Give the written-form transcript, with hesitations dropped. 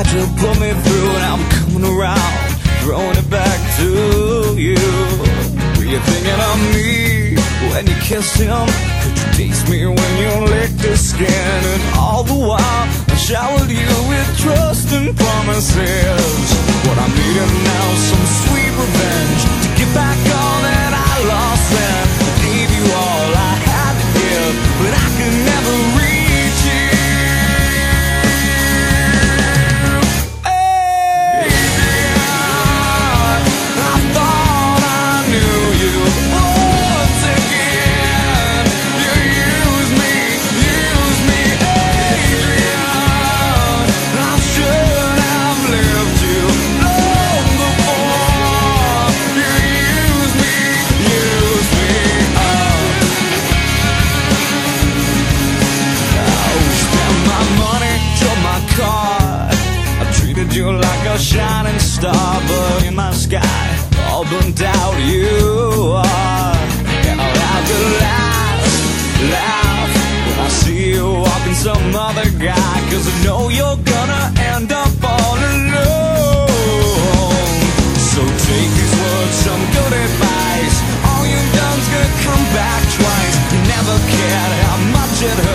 tried to pull me through, and I'm coming around, throwing it back to you. Were you thinking of me when you kissed him? Could you taste me when you licked his skin? And all the while I showered you with trust and promises. What I'm needing now is some sweet revenge to get back all that I lost then. I gave you all I had to give, but I could never reach you. You like a shining star, but in my sky, all burnt out you are. And I'll have to laugh when I see you walking some other guy, 'cause I know you're gonna end up all alone. So take these words, some good advice. All you've done's gonna come back twice. You never cared how much it hurt.